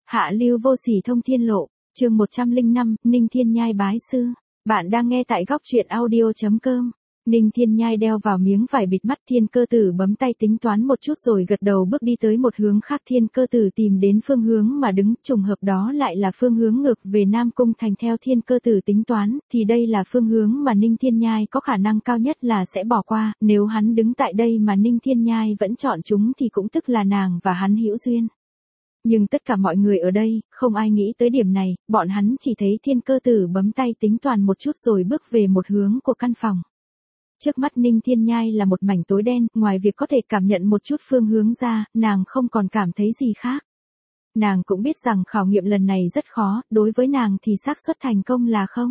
Hạ lưu vô sỉ thông thiên lộ, chương 105, Ninh Thiên Nhai bái sư. Bạn đang nghe tại góc truyện audio.com. Ninh Thiên Nhai đeo vào miếng vải bịt mắt. Thiên Cơ Tử bấm tay tính toán một chút rồi gật đầu bước đi tới một hướng khác. Thiên Cơ Tử tìm đến phương hướng mà đứng, trùng hợp đó lại là phương hướng ngược về Nam Cung Thành. Theo Thiên Cơ Tử tính toán, thì đây là phương hướng mà Ninh Thiên Nhai có khả năng cao nhất là sẽ bỏ qua. Nếu hắn đứng tại đây mà Ninh Thiên Nhai vẫn chọn chúng thì cũng tức là nàng và hắn hữu duyên. Nhưng tất cả mọi người ở đây, không ai nghĩ tới điểm này, bọn hắn chỉ thấy Thiên Cơ Tử bấm tay tính toán một chút rồi bước về một hướng của căn phòng. Trước mắt Ninh Thiên Nhai là một mảnh tối đen, ngoài việc có thể cảm nhận một chút phương hướng ra, nàng không còn cảm thấy gì khác. Nàng cũng biết rằng khảo nghiệm lần này rất khó, đối với nàng thì xác suất thành công là không.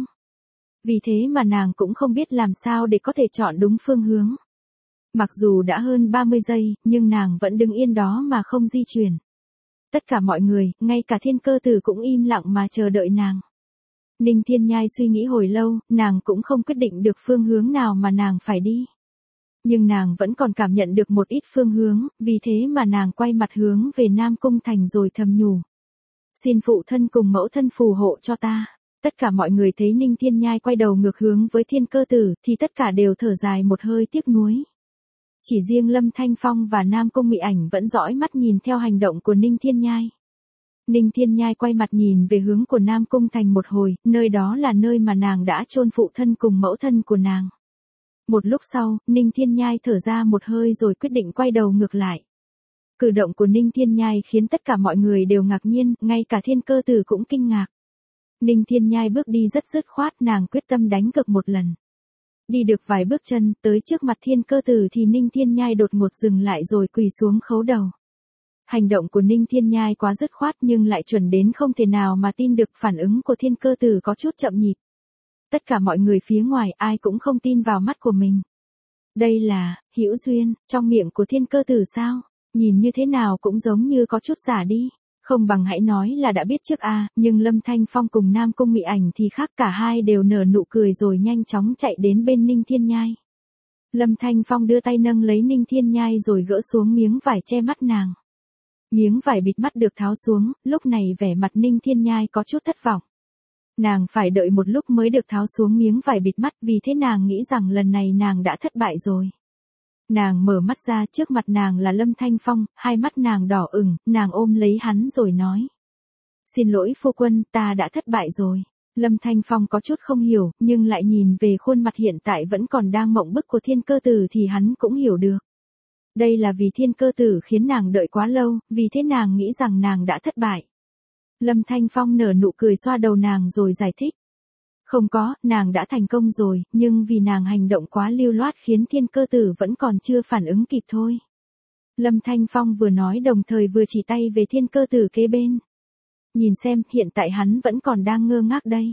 Vì thế mà nàng cũng không biết làm sao để có thể chọn đúng phương hướng. Mặc dù đã hơn 30 giây, nhưng nàng vẫn đứng yên đó mà không di chuyển. Tất cả mọi người, ngay cả Thiên Cơ Tử cũng im lặng mà chờ đợi nàng. Ninh Thiên Nhai suy nghĩ hồi lâu, nàng cũng không quyết định được phương hướng nào mà nàng phải đi. Nhưng nàng vẫn còn cảm nhận được một ít phương hướng, vì thế mà nàng quay mặt hướng về Nam Cung Thành rồi thầm nhủ. Xin phụ thân cùng mẫu thân phù hộ cho ta. Tất cả mọi người thấy Ninh Thiên Nhai quay đầu ngược hướng với Thiên Cơ Tử, thì tất cả đều thở dài một hơi tiếc nuối. Chỉ riêng Lâm Thanh Phong và Nam Cung Mị Ảnh vẫn dõi mắt nhìn theo hành động của Ninh Thiên Nhai. Ninh Thiên Nhai quay mặt nhìn về hướng của Nam Cung Thành một hồi, nơi đó là nơi mà nàng đã chôn phụ thân cùng mẫu thân của nàng. Một lúc sau, Ninh Thiên Nhai thở ra một hơi rồi quyết định quay đầu ngược lại. Cử động của Ninh Thiên Nhai khiến tất cả mọi người đều ngạc nhiên, ngay cả Thiên Cơ Tử cũng kinh ngạc. Ninh Thiên Nhai bước đi rất dứt khoát, nàng quyết tâm đánh cược một lần. Đi được vài bước chân, tới trước mặt Thiên Cơ Tử thì Ninh Thiên Nhai đột ngột dừng lại rồi quỳ xuống khấu đầu. Hành động của Ninh Thiên Nhai quá dứt khoát nhưng lại chuẩn đến không thể nào mà tin được. Phản ứng của Thiên Cơ Tử có chút chậm nhịp. Tất cả mọi người phía ngoài ai cũng không tin vào mắt của mình. Đây là hữu duyên trong miệng của Thiên Cơ Tử sao? Nhìn như thế nào cũng giống như có chút giả đi. Không bằng hãy nói là đã biết trước a. Nhưng Lâm Thanh Phong cùng Nam Cung Mị Ảnh thì khác, cả hai đều nở nụ cười rồi nhanh chóng chạy đến bên Ninh Thiên Nhai. Lâm Thanh Phong đưa tay nâng lấy Ninh Thiên Nhai rồi gỡ xuống miếng vải che mắt nàng. Miếng vải bịt mắt được tháo xuống, lúc này vẻ mặt Ninh Thiên Nhai có chút thất vọng. Nàng phải đợi một lúc mới được tháo xuống miếng vải bịt mắt, vì thế nàng nghĩ rằng lần này nàng đã thất bại rồi. Nàng mở mắt ra, trước mặt nàng là Lâm Thanh Phong, hai mắt nàng đỏ ửng, nàng ôm lấy hắn rồi nói. Xin lỗi phu quân, ta đã thất bại rồi. Lâm Thanh Phong có chút không hiểu, nhưng lại nhìn về khuôn mặt hiện tại vẫn còn đang mộng bức của Thiên Cơ Tử thì hắn cũng hiểu được. Đây là vì Thiên Cơ Tử khiến nàng đợi quá lâu, vì thế nàng nghĩ rằng nàng đã thất bại. Lâm Thanh Phong nở nụ cười xoa đầu nàng rồi giải thích. Không có, nàng đã thành công rồi, nhưng vì nàng hành động quá lưu loát khiến Thiên Cơ Tử vẫn còn chưa phản ứng kịp thôi. Lâm Thanh Phong vừa nói đồng thời vừa chỉ tay về Thiên Cơ Tử kế bên. Nhìn xem, hiện tại hắn vẫn còn đang ngơ ngác đây.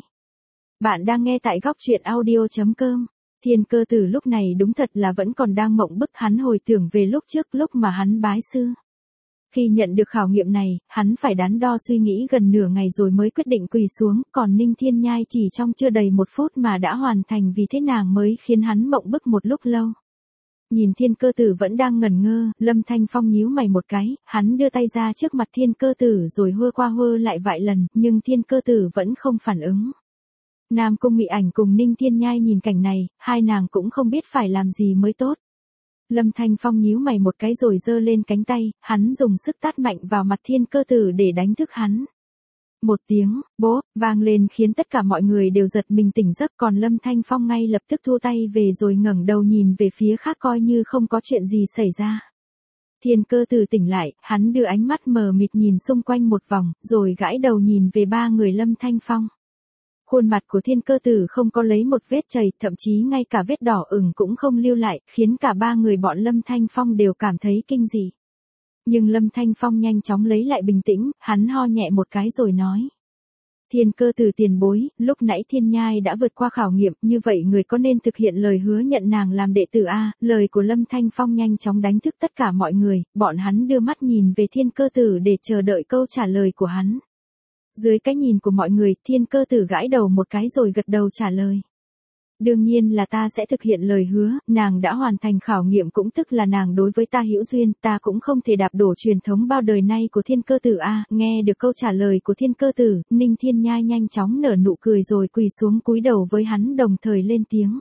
Bạn đang nghe tại góc truyện audio.com. Thiên Cơ Tử lúc này đúng thật là vẫn còn đang mộng bức. Hắn hồi tưởng về lúc trước, lúc mà hắn bái sư. Khi nhận được khảo nghiệm này, hắn phải đắn đo suy nghĩ gần nửa ngày rồi mới quyết định quỳ xuống, còn Ninh Thiên Nhai chỉ trong chưa đầy 1 phút mà đã hoàn thành, vì thế nàng mới khiến hắn mộng bức một lúc lâu. Nhìn Thiên Cơ Tử vẫn đang ngẩn ngơ, Lâm Thanh Phong nhíu mày một cái, hắn đưa tay ra trước mặt Thiên Cơ Tử rồi hơ qua hơ lại vài lần, nhưng Thiên Cơ Tử vẫn không phản ứng. Nam Cung Mị Ảnh cùng Ninh Thiên Nhai nhìn cảnh này, hai nàng cũng không biết phải làm gì mới tốt. Lâm Thanh Phong nhíu mày một cái rồi giơ lên cánh tay, hắn dùng sức tát mạnh vào mặt Thiên Cơ Tử để đánh thức hắn. Một tiếng, bố, vang lên khiến tất cả mọi người đều giật mình tỉnh giấc, còn Lâm Thanh Phong ngay lập tức thu tay về rồi ngẩng đầu nhìn về phía khác coi như không có chuyện gì xảy ra. Thiên Cơ Tử tỉnh lại, hắn đưa ánh mắt mờ mịt nhìn xung quanh một vòng, rồi gãi đầu nhìn về ba người Lâm Thanh Phong. Khuôn mặt của Thiên Cơ Tử không có lấy một vết chảy, thậm chí ngay cả vết đỏ ửng cũng không lưu lại, khiến cả ba người bọn Lâm Thanh Phong đều cảm thấy kinh dị. Nhưng Lâm Thanh Phong nhanh chóng lấy lại bình tĩnh, hắn ho nhẹ một cái rồi nói. Thiên Cơ Tử tiền bối, lúc nãy Thiên Nhai đã vượt qua khảo nghiệm, như vậy người có nên thực hiện lời hứa nhận nàng làm đệ tử a? Lời của Lâm Thanh Phong nhanh chóng đánh thức tất cả mọi người, bọn hắn đưa mắt nhìn về Thiên Cơ Tử để chờ đợi câu trả lời của hắn. Dưới cái nhìn của mọi người, Thiên Cơ Tử gãi đầu một cái rồi gật đầu trả lời. Đương nhiên là ta sẽ thực hiện lời hứa, nàng đã hoàn thành khảo nghiệm cũng tức là nàng đối với ta hữu duyên, ta cũng không thể đạp đổ truyền thống bao đời nay của Thiên Cơ Tử a. Nghe được câu trả lời của Thiên Cơ Tử, Ninh Thiên Nhai nhanh chóng nở nụ cười rồi quỳ xuống cúi đầu với hắn đồng thời lên tiếng.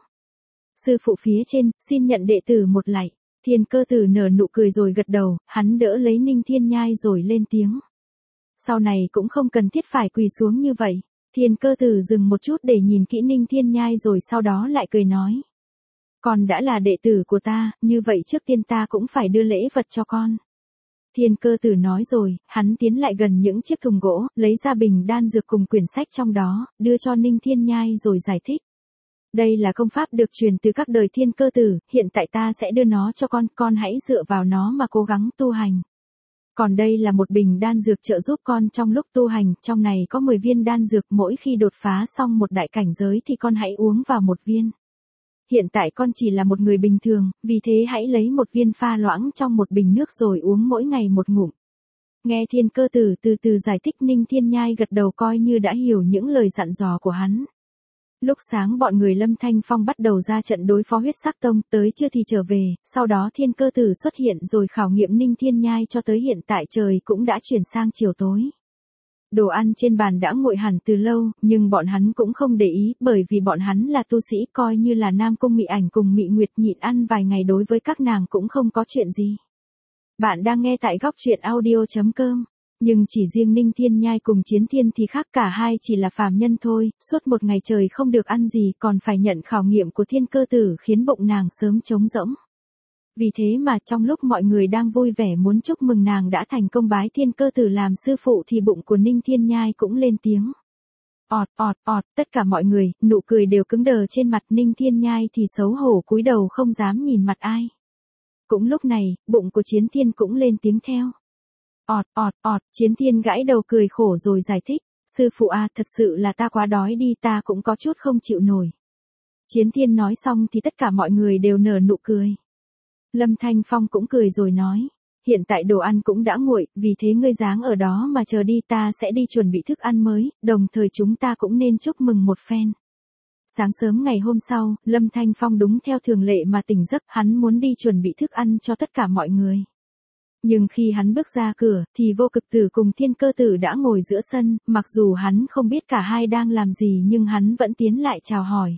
Sư phụ phía trên, xin nhận đệ tử một lạy. Thiên Cơ Tử nở nụ cười rồi gật đầu, hắn đỡ lấy Ninh Thiên Nhai rồi lên tiếng. Sau này cũng không cần thiết phải quỳ xuống như vậy. Thiên Cơ Tử dừng một chút để nhìn kỹ Ninh Thiên Nhai rồi sau đó lại cười nói. Con đã là đệ tử của ta, như vậy trước tiên ta cũng phải đưa lễ vật cho con. Thiên Cơ Tử nói rồi, hắn tiến lại gần những chiếc thùng gỗ, lấy ra bình đan dược cùng quyển sách trong đó, đưa cho Ninh Thiên Nhai rồi giải thích. Đây là công pháp được truyền từ các đời Thiên Cơ Tử, hiện tại ta sẽ đưa nó cho con hãy dựa vào nó mà cố gắng tu hành. Còn đây là một bình đan dược trợ giúp con trong lúc tu hành, trong này có 10 viên đan dược, mỗi khi đột phá xong một đại cảnh giới thì con hãy uống vào một viên. Hiện tại con chỉ là một người bình thường, vì thế hãy lấy một viên pha loãng trong một bình nước rồi uống mỗi ngày một ngụm. Nghe Thiên Cơ Tử từ từ giải thích, Ninh Thiên Nhai gật đầu coi như đã hiểu những lời dặn dò của hắn. Lúc sáng bọn người Lâm Thanh Phong bắt đầu ra trận đối phó Huyết Sắc Tông, tới trưa thì trở về, sau đó Thiên Cơ Tử xuất hiện rồi khảo nghiệm Ninh Thiên Nhai cho tới hiện tại trời cũng đã chuyển sang chiều tối. Đồ ăn trên bàn đã nguội hẳn từ lâu, nhưng bọn hắn cũng không để ý, bởi vì bọn hắn là tu sĩ, coi như là Nam Cung Mị Ảnh cùng Mị Nguyệt nhịn ăn vài ngày đối với các nàng cũng không có chuyện gì. Bạn đang nghe tại góc truyện audio.com. Nhưng chỉ riêng Ninh Thiên Nhai cùng Chiến Thiên thì khác, cả hai chỉ là phàm nhân thôi, suốt một ngày trời không được ăn gì còn phải nhận khảo nghiệm của Thiên Cơ Tử khiến bụng nàng sớm trống rỗng. Vì thế mà trong lúc mọi người đang vui vẻ muốn chúc mừng nàng đã thành công bái Thiên Cơ Tử làm sư phụ thì bụng của Ninh Thiên Nhai cũng lên tiếng. Ọt ọt ọt, tất cả mọi người, nụ cười đều cứng đờ trên mặt. Ninh Thiên Nhai thì xấu hổ cúi đầu không dám nhìn mặt ai. Cũng lúc này, bụng của Chiến Thiên cũng lên tiếng theo. Ọt ọt ọt, Chiến Thiên gãi đầu cười khổ rồi giải thích. Sư phụ à, thật sự là ta quá đói đi, ta cũng có chút không chịu nổi. Chiến Thiên nói xong thì tất cả mọi người đều nở nụ cười. Lâm Thanh Phong cũng cười rồi nói. Hiện tại đồ ăn cũng đã nguội, vì thế ngươi dáng ở đó mà chờ đi, ta sẽ đi chuẩn bị thức ăn mới, đồng thời chúng ta cũng nên chúc mừng một phen. Sáng sớm ngày hôm sau, Lâm Thanh Phong đúng theo thường lệ mà tỉnh giấc, hắn muốn đi chuẩn bị thức ăn cho tất cả mọi người. Nhưng khi hắn bước ra cửa, thì Vô Cực Tử cùng Thiên Cơ Tử đã ngồi giữa sân, mặc dù hắn không biết cả hai đang làm gì nhưng hắn vẫn tiến lại chào hỏi.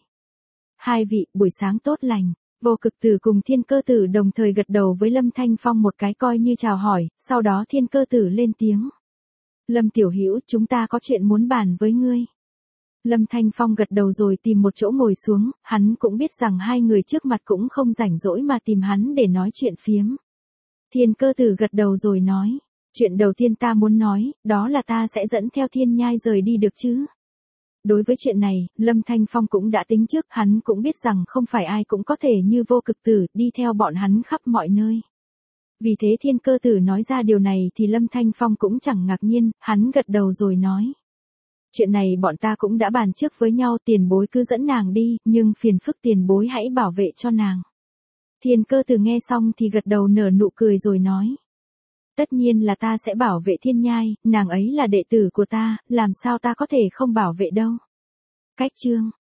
Hai vị, buổi sáng tốt lành. Vô Cực Tử cùng Thiên Cơ Tử đồng thời gật đầu với Lâm Thanh Phong một cái coi như chào hỏi, sau đó Thiên Cơ Tử lên tiếng. Lâm tiểu hữu, chúng ta có chuyện muốn bàn với ngươi. Lâm Thanh Phong gật đầu rồi tìm một chỗ ngồi xuống, hắn cũng biết rằng hai người trước mặt cũng không rảnh rỗi mà tìm hắn để nói chuyện phiếm. Thiên Cơ Tử gật đầu rồi nói, chuyện đầu tiên ta muốn nói, đó là ta sẽ dẫn theo Thiên Nhai rời đi được chứ. Đối với chuyện này, Lâm Thanh Phong cũng đã tính trước, hắn cũng biết rằng không phải ai cũng có thể như Vô Cực Tử đi theo bọn hắn khắp mọi nơi. Vì thế Thiên Cơ Tử nói ra điều này thì Lâm Thanh Phong cũng chẳng ngạc nhiên, hắn gật đầu rồi nói. Chuyện này bọn ta cũng đã bàn trước với nhau, tiền bối cứ dẫn nàng đi, nhưng phiền phức tiền bối hãy bảo vệ cho nàng. Thiên Cơ Tử nghe xong thì gật đầu nở nụ cười rồi nói. Tất nhiên là ta sẽ bảo vệ Thiên Nhai, nàng ấy là đệ tử của ta, làm sao ta có thể không bảo vệ đâu. Cách chương